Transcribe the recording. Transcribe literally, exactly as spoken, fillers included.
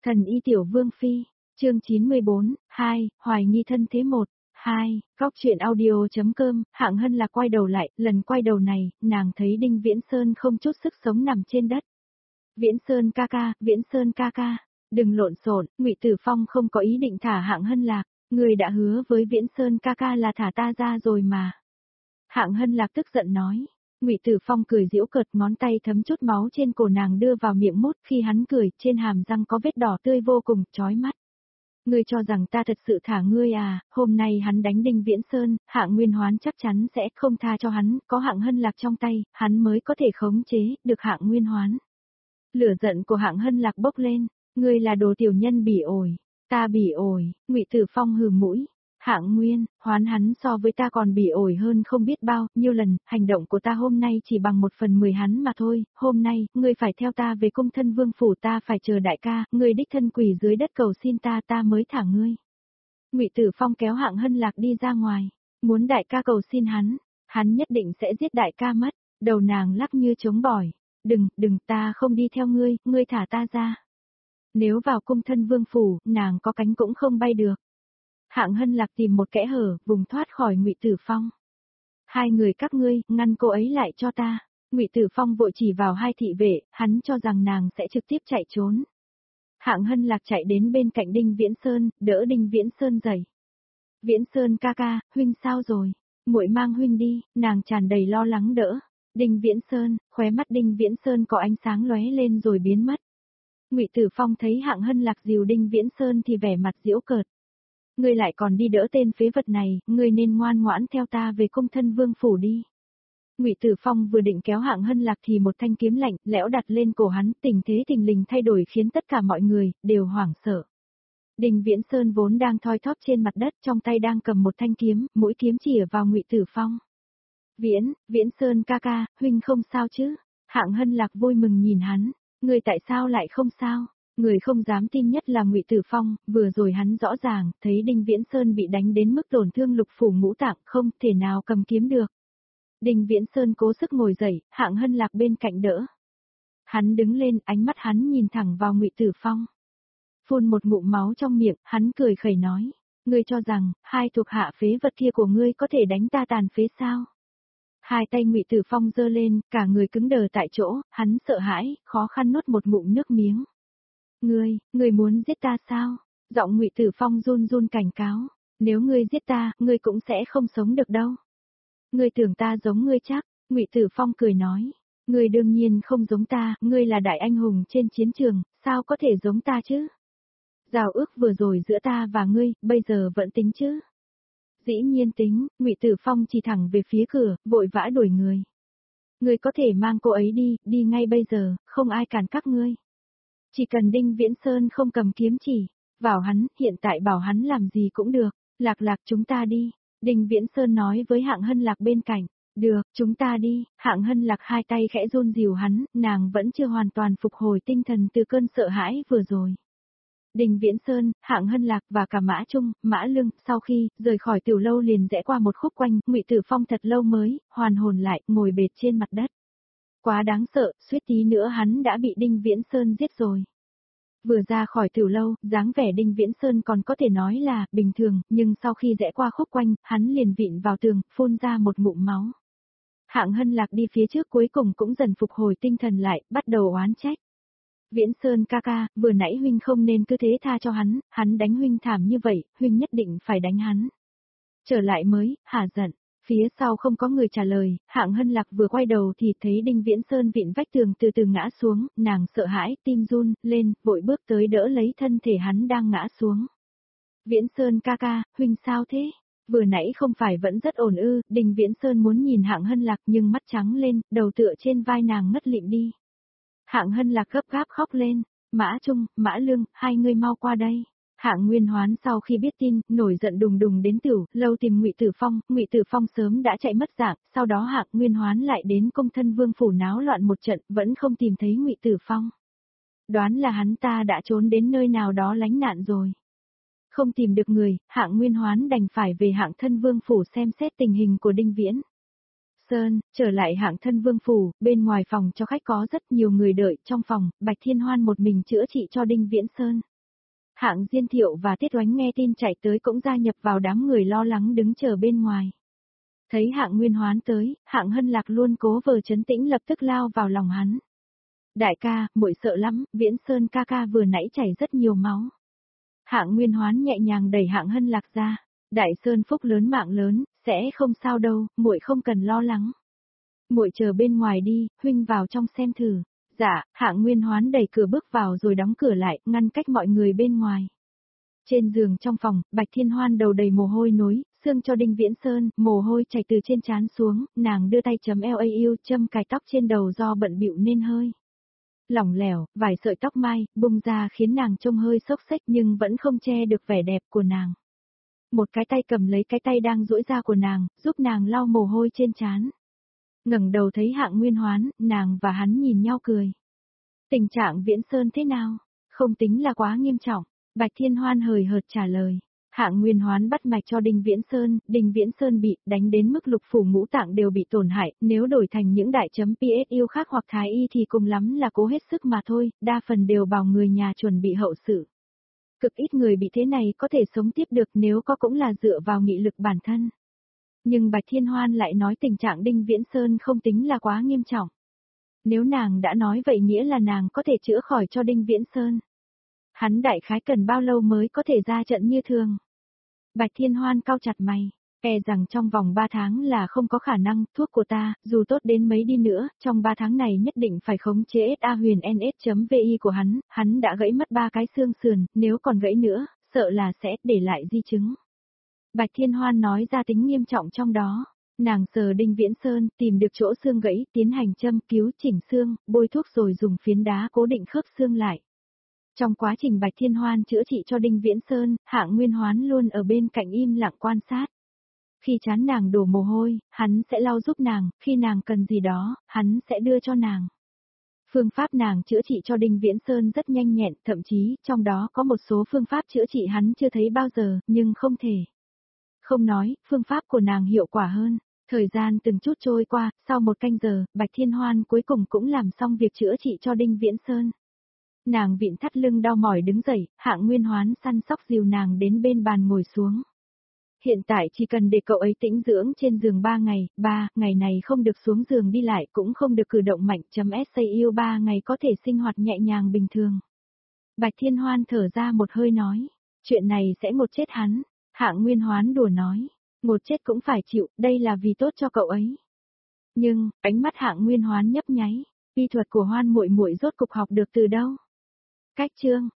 Thần y tiểu vương phi, chương chín mươi bốn, hai, hoài nghi thân thế một, hai, góc truyện audio.com, Hạng Hân Lạc quay đầu lại, lần quay đầu này, nàng thấy Đinh Viễn Sơn không chút sức sống nằm trên đất. Viễn Sơn ca ca, Viễn Sơn ca ca, đừng lộn xộn, Ngụy Tử Phong không có ý định thả Hạng Hân Lạc, người đã hứa với Viễn Sơn ca ca là thả ta ra rồi mà. Hạng Hân Lạc tức giận nói. Ngụy Tử Phong cười giễu cợt, ngón tay thấm chút máu trên cổ nàng đưa vào miệng mút, khi hắn cười, trên hàm răng có vết đỏ tươi vô cùng, chói mắt. Ngươi cho rằng ta thật sự thả ngươi à, hôm nay hắn đánh Đinh Viễn Sơn, Hạng Nguyên Hoán chắc chắn sẽ không tha cho hắn, có Hạng Hân Lạc trong tay, hắn mới có thể khống chế được Hạng Nguyên Hoán. Lửa giận của Hạng Hân Lạc bốc lên, ngươi là đồ tiểu nhân bỉ ổi, ta bỉ ổi, Ngụy Tử Phong hừ mũi. Hạng Nguyên, Hoán hắn so với ta còn bỉ ổi hơn không biết bao nhiêu lần, hành động của ta hôm nay chỉ bằng một phần mười hắn mà thôi, hôm nay, ngươi phải theo ta về cung thân vương phủ, ta phải chờ đại ca, ngươi đích thân quỳ dưới đất cầu xin ta, ta mới thả ngươi. Ngụy Tử Phong kéo Hạng Hân Lạc đi ra ngoài, muốn đại ca cầu xin hắn, hắn nhất định sẽ giết đại ca mất, đầu nàng lắc như trống bỏi, đừng, đừng, ta không đi theo ngươi, ngươi thả ta ra. Nếu vào cung thân vương phủ, nàng có cánh cũng không bay được. Hạng Hân Lạc tìm một kẽ hở, vùng thoát khỏi Ngụy Tử Phong. Hai người các ngươi, ngăn cô ấy lại cho ta. Ngụy Tử Phong vội chỉ vào hai thị vệ, hắn cho rằng nàng sẽ trực tiếp chạy trốn. Hạng Hân Lạc chạy đến bên cạnh Đinh Viễn Sơn, đỡ Đinh Viễn Sơn dậy. Viễn Sơn ca ca, huynh sao rồi? Muội mang huynh đi, nàng tràn đầy lo lắng đỡ. Đinh Viễn Sơn, khóe mắt Đinh Viễn Sơn có ánh sáng lóe lên rồi biến mất. Ngụy Tử Phong thấy Hạng Hân Lạc dìu Đinh Viễn Sơn thì vẻ mặt giễu cợt. Ngươi lại còn đi đỡ tên phế vật này, ngươi nên ngoan ngoãn theo ta về cung thân vương phủ đi. Ngụy Tử Phong vừa định kéo Hạng Hân Lạc thì một thanh kiếm lạnh lẽo đặt lên cổ hắn, tình thế thình lình thay đổi khiến tất cả mọi người đều hoảng sợ. Đinh Viễn Sơn vốn đang thoi thóp trên mặt đất, trong tay đang cầm một thanh kiếm, mũi kiếm chĩa vào Ngụy Tử Phong. Viễn, Viễn Sơn ca ca, huynh không sao chứ? Hạng Hân Lạc vui mừng nhìn hắn, ngươi tại sao lại không sao? Người không dám tin nhất là Ngụy Tử Phong, vừa rồi hắn rõ ràng, thấy Đinh Viễn Sơn bị đánh đến mức tổn thương lục phủ ngũ tạng, không thể nào cầm kiếm được. Đinh Viễn Sơn cố sức ngồi dậy, Hạng Hân Lạc bên cạnh đỡ. Hắn đứng lên, ánh mắt hắn nhìn thẳng vào Ngụy Tử Phong. Phun một ngụm máu trong miệng, hắn cười khẩy nói, ngươi cho rằng, hai thuộc hạ phế vật kia của ngươi có thể đánh ta tàn phế sao? Hai tay Ngụy Tử Phong giơ lên, cả người cứng đờ tại chỗ, hắn sợ hãi, khó khăn nuốt một ngụm nước miếng. Ngươi, ngươi muốn giết ta sao? Giọng Ngụy Tử Phong run run cảnh cáo, nếu ngươi giết ta, ngươi cũng sẽ không sống được đâu. Ngươi tưởng ta giống ngươi chắc? Ngụy Tử Phong cười nói, ngươi đương nhiên không giống ta, ngươi là đại anh hùng trên chiến trường, sao có thể giống ta chứ? Giao ước vừa rồi giữa ta và ngươi, bây giờ vẫn tính chứ? Dĩ nhiên tính, Ngụy Tử Phong chỉ thẳng về phía cửa, vội vã đuổi người. Ngươi có thể mang cô ấy đi, đi ngay bây giờ, không ai cản các ngươi. Chỉ cần Đinh Viễn Sơn không cầm kiếm chỉ, vào hắn, hiện tại bảo hắn làm gì cũng được, Lạc Lạc chúng ta đi. Đinh Viễn Sơn nói với Hạng Hân Lạc bên cạnh, được, chúng ta đi. Hạng Hân Lạc hai tay khẽ run dìu hắn, nàng vẫn chưa hoàn toàn phục hồi tinh thần từ cơn sợ hãi vừa rồi. Đinh Viễn Sơn, Hạng Hân Lạc và cả Mã Trung, Mã Lương, sau khi rời khỏi tiểu lâu liền rẽ qua một khúc quanh, Ngụy Tử Phong thật lâu mới hoàn hồn lại, ngồi bệt trên mặt đất. Quá đáng sợ, suýt tí nữa hắn đã bị Đinh Viễn Sơn giết rồi. Vừa ra khỏi tiểu lâu, dáng vẻ Đinh Viễn Sơn còn có thể nói là bình thường, nhưng sau khi rẽ qua khúc quanh, hắn liền vịn vào tường, phun ra một ngụm máu. Hạng Hân Lạc đi phía trước cuối cùng cũng dần phục hồi tinh thần lại, bắt đầu oán trách. Viễn Sơn ca ca, vừa nãy huynh không nên cứ thế tha cho hắn, hắn đánh huynh thảm như vậy, huynh nhất định phải đánh hắn. Trở lại mới, hả giận. Phía sau không có người trả lời, Hạng Hân Lạc vừa quay đầu thì thấy Đinh Viễn Sơn vịn vách tường từ từ ngã xuống, nàng sợ hãi, tim run, lên, vội bước tới đỡ lấy thân thể hắn đang ngã xuống. Viễn Sơn ca ca, huynh sao thế? Vừa nãy không phải vẫn rất ổn ư? Đinh Viễn Sơn muốn nhìn Hạng Hân Lạc nhưng mắt trắng lên, đầu tựa trên vai nàng ngất lịm đi. Hạng Hân Lạc gấp gáp khóc lên, Mã Trung, Mã Lương, hai người mau qua đây. Hạng Nguyên Hoán sau khi biết tin, nổi giận đùng đùng đến tiểu lâu tìm Ngụy Tử Phong, Ngụy Tử Phong sớm đã chạy mất dạng, sau đó Hạng Nguyên Hoán lại đến cung thân vương phủ náo loạn một trận, vẫn không tìm thấy Ngụy Tử Phong. Đoán là hắn ta đã trốn đến nơi nào đó lánh nạn rồi. Không tìm được người, Hạng Nguyên Hoán đành phải về Hạng thân vương phủ xem xét tình hình của Đinh Viễn Sơn, trở lại Hạng thân vương phủ, bên ngoài phòng cho khách có rất nhiều người đợi, trong phòng, Bạch Thiên Hoan một mình chữa trị cho Đinh Viễn Sơn. Hạng Diên Thiệu và Tiết Oánh nghe tin chạy tới cũng gia nhập vào đám người lo lắng đứng chờ bên ngoài. Thấy Hạng Nguyên Hoán tới, Hạng Hân Lạc luôn cố vờ trấn tĩnh lập tức lao vào lòng hắn. Đại ca, muội sợ lắm, Viễn Sơn ca ca vừa nãy chảy rất nhiều máu. Hạng Nguyên Hoán nhẹ nhàng đẩy Hạng Hân Lạc ra. Đại Sơn phúc lớn mạng lớn, sẽ không sao đâu, muội không cần lo lắng. Muội chờ bên ngoài đi, huynh vào trong xem thử. Dạ, Hạng Nguyên Hoán đẩy cửa bước vào rồi đóng cửa lại, ngăn cách mọi người bên ngoài. Trên giường trong phòng, Bạch Thiên Hoan đầu đầy mồ hôi nối, xương cho Đinh Viễn Sơn, mồ hôi chảy từ trên trán xuống, nàng đưa tay chấm eo a u châm cài tóc trên đầu do bận bịu nên hơi lỏng lẻo, vài sợi tóc mai, bung ra khiến nàng trông hơi xốc xếch nhưng vẫn không che được vẻ đẹp của nàng. Một cái tay cầm lấy cái tay đang duỗi ra của nàng, giúp nàng lau mồ hôi trên trán. Ngẩng đầu thấy Hạng Nguyên Hoán, nàng và hắn nhìn nhau cười. Tình trạng Viễn Sơn thế nào? Không tính là quá nghiêm trọng. Bạch Thiên Hoan hời hợt trả lời. Hạng Nguyên Hoán bắt mạch cho Đinh Viễn Sơn, Đinh Viễn Sơn bị đánh đến mức lục phủ ngũ tạng đều bị tổn hại, nếu đổi thành những đại chấm pê ét u khác hoặc thái y thì cùng lắm là cố hết sức mà thôi, đa phần đều bảo người nhà chuẩn bị hậu sự. Cực ít người bị thế này có thể sống tiếp được, nếu có cũng là dựa vào nghị lực bản thân. Nhưng Bạch Thiên Hoan lại nói tình trạng Đinh Viễn Sơn không tính là quá nghiêm trọng. Nếu nàng đã nói vậy nghĩa là nàng có thể chữa khỏi cho Đinh Viễn Sơn. Hắn đại khái cần bao lâu mới có thể ra trận như thường? Bạch Thiên Hoan cau chặt mày, e rằng trong vòng ba tháng là không có khả năng, thuốc của ta, dù tốt đến mấy đi nữa, trong ba tháng này nhất định phải khống chế ét a huyền en ét.vi của hắn, hắn đã gãy mất ba cái xương sườn, nếu còn gãy nữa, sợ là sẽ để lại di chứng. Bạch Thiên Hoan nói ra tính nghiêm trọng trong đó. Nàng sờ Đinh Viễn Sơn, tìm được chỗ xương gãy, tiến hành châm cứu chỉnh xương, bôi thuốc rồi dùng phiến đá cố định khớp xương lại. Trong quá trình Bạch Thiên Hoan chữa trị cho Đinh Viễn Sơn, Hạng Nguyên Hoán luôn ở bên cạnh im lặng quan sát. Khi chán nàng đổ mồ hôi, hắn sẽ lau giúp nàng, khi nàng cần gì đó, hắn sẽ đưa cho nàng. Phương pháp nàng chữa trị cho Đinh Viễn Sơn rất nhanh nhẹn, thậm chí trong đó có một số phương pháp chữa trị hắn chưa thấy bao giờ, nhưng không thể. Không nói, phương pháp của nàng hiệu quả hơn. Thời gian từng chút trôi qua, sau một canh giờ, Bạch Thiên Hoan cuối cùng cũng làm xong việc chữa trị cho Đinh Viễn Sơn. Nàng vịn thắt lưng đau mỏi đứng dậy, Hạng Nguyên Hoán săn sóc dìu nàng đến bên bàn ngồi xuống. Hiện tại chỉ cần để cậu ấy tĩnh dưỡng trên giường ba ngày, ba ngày này không được xuống giường đi lại cũng không được cử động mạnh, chấm sa u ba ngày có thể sinh hoạt nhẹ nhàng bình thường. Bạch Thiên Hoan thở ra một hơi nói, chuyện này sẽ một chết hắn. Hạng Nguyên Hoán đùa nói, một chết cũng phải chịu, đây là vì tốt cho cậu ấy. Nhưng, ánh mắt Hạng Nguyên Hoán nhấp nháy, y thuật của Hoan muội muội rốt cục học được từ đâu? Cách chương